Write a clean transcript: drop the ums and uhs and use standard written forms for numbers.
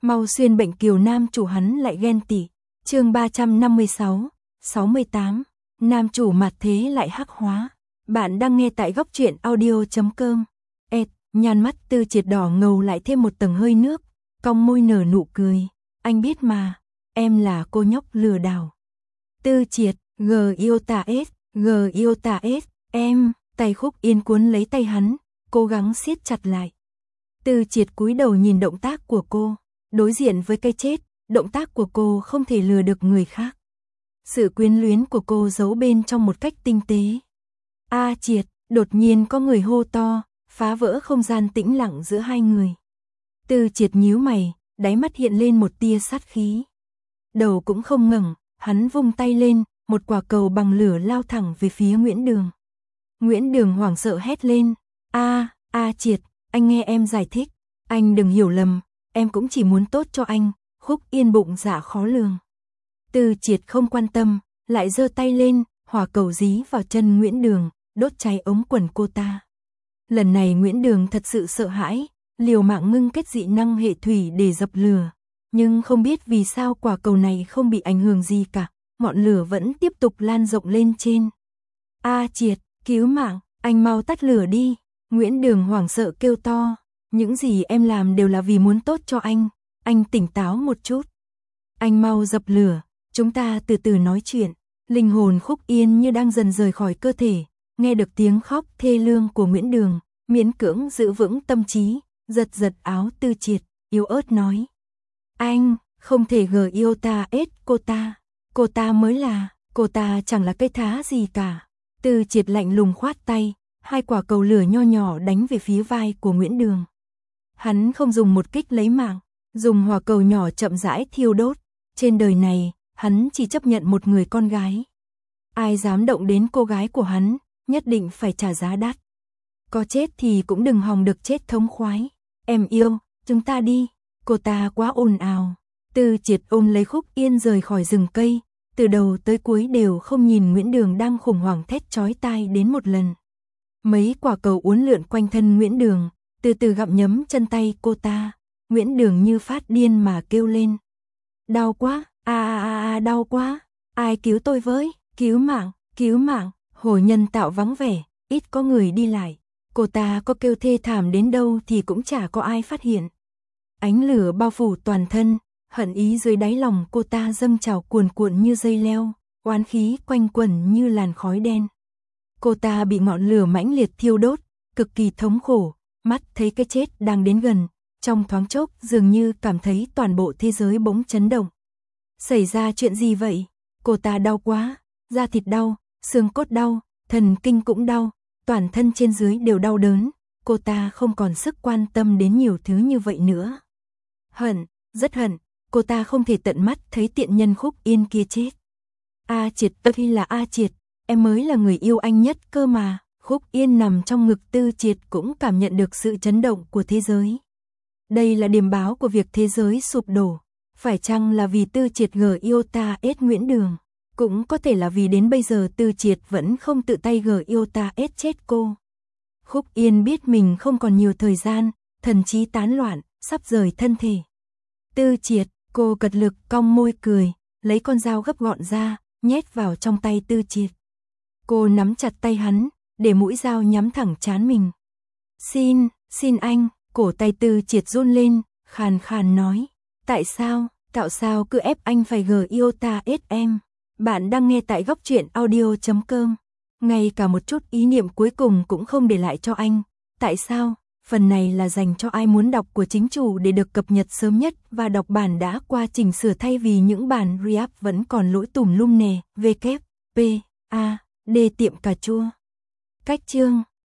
Mau xuyên bệnh kiều nam chủ hắn lại ghen tị. Chương 356, 68. Nam chủ mặt thế lại hắc hóa. Bạn đang nghe tại góc truyện audio.com. Nhàn mắt Tư Triệt đỏ ngầu lại thêm một tầng hơi nước, cong môi nở nụ cười. Anh biết mà, em là cô nhóc lừa đảo. Tư Triệt, yêu ta em, tay Khúc Yên cuốn lấy tay hắn, cố gắng siết chặt lại. Tư Triệt cúi đầu nhìn động tác của cô, đối diện với cái chết, động tác của cô không thể lừa được người khác. Sự quyến luyến của cô giấu bên trong một cách tinh tế. A Triệt, đột nhiên có người hô to, phá vỡ không gian tĩnh lặng giữa hai người. Tư Triệt nhíu mày, đáy mắt hiện lên một tia sát khí. Đầu cũng không ngẩng, hắn vung tay lên, một quả cầu bằng lửa lao thẳng về phía Nguyễn Đường. Nguyễn Đường hoảng sợ hét lên, A Triệt, anh nghe em giải thích, anh đừng hiểu lầm, em cũng chỉ muốn tốt cho anh. Khúc Yên bụng dạ khó lường. Tư Triệt không quan tâm, lại giơ tay lên, hỏa cầu dí vào chân Nguyễn Đường, đốt cháy ống quần cô ta. Lần này Nguyễn Đường thật sự sợ hãi, liều mạng ngưng kết dị năng hệ thủy để dập lửa, nhưng không biết vì sao quả cầu này không bị ảnh hưởng gì cả, ngọn lửa vẫn tiếp tục lan rộng lên trên. A Triệt, cứu mạng, anh mau tắt lửa đi. Nguyễn Đường hoảng sợ kêu to, những gì em làm đều là vì muốn tốt cho anh tỉnh táo một chút. Anh mau dập lửa, chúng ta từ từ nói chuyện. Linh hồn Khúc Yên như đang dần rời khỏi cơ thể, nghe được tiếng khóc thê lương của Nguyễn Đường, miễn cưỡng giữ vững tâm trí, giật giật áo Tư Triệt, yếu ớt nói. Anh, không thể yêu ta cô ta mới là, cô ta chẳng là cái thá gì cả. Tư Triệt lạnh lùng khoát tay, hai quả cầu lửa nho nhỏ đánh về phía vai của Nguyễn Đường. Hắn không dùng một kích lấy mạng, dùng hỏa cầu nhỏ chậm rãi thiêu đốt. Trên đời này, hắn chỉ chấp nhận một người con gái. Ai dám động đến cô gái của hắn, nhất định phải trả giá đắt. Có chết thì cũng đừng hòng được chết thống khoái. Em yêu, chúng ta đi. Cô ta quá ồn ào. Tư Triệt ôm lấy Khúc Yên rời khỏi rừng cây, từ đầu tới cuối đều không nhìn Nguyễn Đường đang khủng hoảng thét chói tai đến một lần. Mấy quả cầu uốn lượn quanh thân Nguyễn Đường, từ từ gặm nhấm chân tay cô ta. Nguyễn Đường như phát điên mà kêu lên. Đau quá, đau quá, ai cứu tôi với, cứu mạng, hồ nhân tạo vắng vẻ, ít có người đi lại. Cô ta có kêu thê thảm đến đâu thì cũng chả có ai phát hiện. Ánh lửa bao phủ toàn thân, hận ý dưới đáy lòng cô ta dâng trào cuồn cuộn như dây leo, oán khí quanh quẩn như làn khói đen. Cô ta bị ngọn lửa mãnh liệt thiêu đốt, cực kỳ thống khổ, mắt thấy cái chết đang đến gần, trong thoáng chốc dường như cảm thấy toàn bộ thế giới bỗng chấn động. Xảy ra chuyện gì vậy? Cô ta đau quá, da thịt đau, xương cốt đau, thần kinh cũng đau, toàn thân trên dưới đều đau đớn, cô ta không còn sức quan tâm đến nhiều thứ như vậy nữa. Hận, rất hận, cô ta không thể tận mắt thấy tiện nhân Khúc Yên kia chết. A Triệt, khi là A Triệt, em mới là người yêu anh nhất cơ mà. Khúc Yên nằm trong ngực Tư Triệt cũng cảm nhận được sự chấn động của thế giới. Đây là điểm báo của việc thế giới sụp đổ. Phải chăng là vì Tư Triệt yêu ta Nguyễn Đường? Cũng có thể là vì đến bây giờ Tư Triệt vẫn không tự tay yêu ta chết cô. Khúc Yên biết mình không còn nhiều thời gian, thần trí tán loạn, sắp rời thân thể. Tư Triệt, cô cật lực cong môi cười, lấy con dao gấp gọn ra, nhét vào trong tay Tư Triệt. Cô nắm chặt tay hắn, để mũi dao nhắm thẳng trán mình. Xin anh, cổ tay Tư Triệt run lên, khàn khàn nói. Tại sao cứ ép anh phải yêu ta em? Bạn đang nghe tại góc truyện audio.com. Ngay cả một chút ý niệm cuối cùng cũng không để lại cho anh. Tại sao? Phần này là dành cho ai muốn đọc của chính chủ để được cập nhật sớm nhất và đọc bản đã qua chỉnh sửa thay vì những bản re-up vẫn còn lỗi tùm lum nè. WP, A, D tiệm cà chua. Cách chương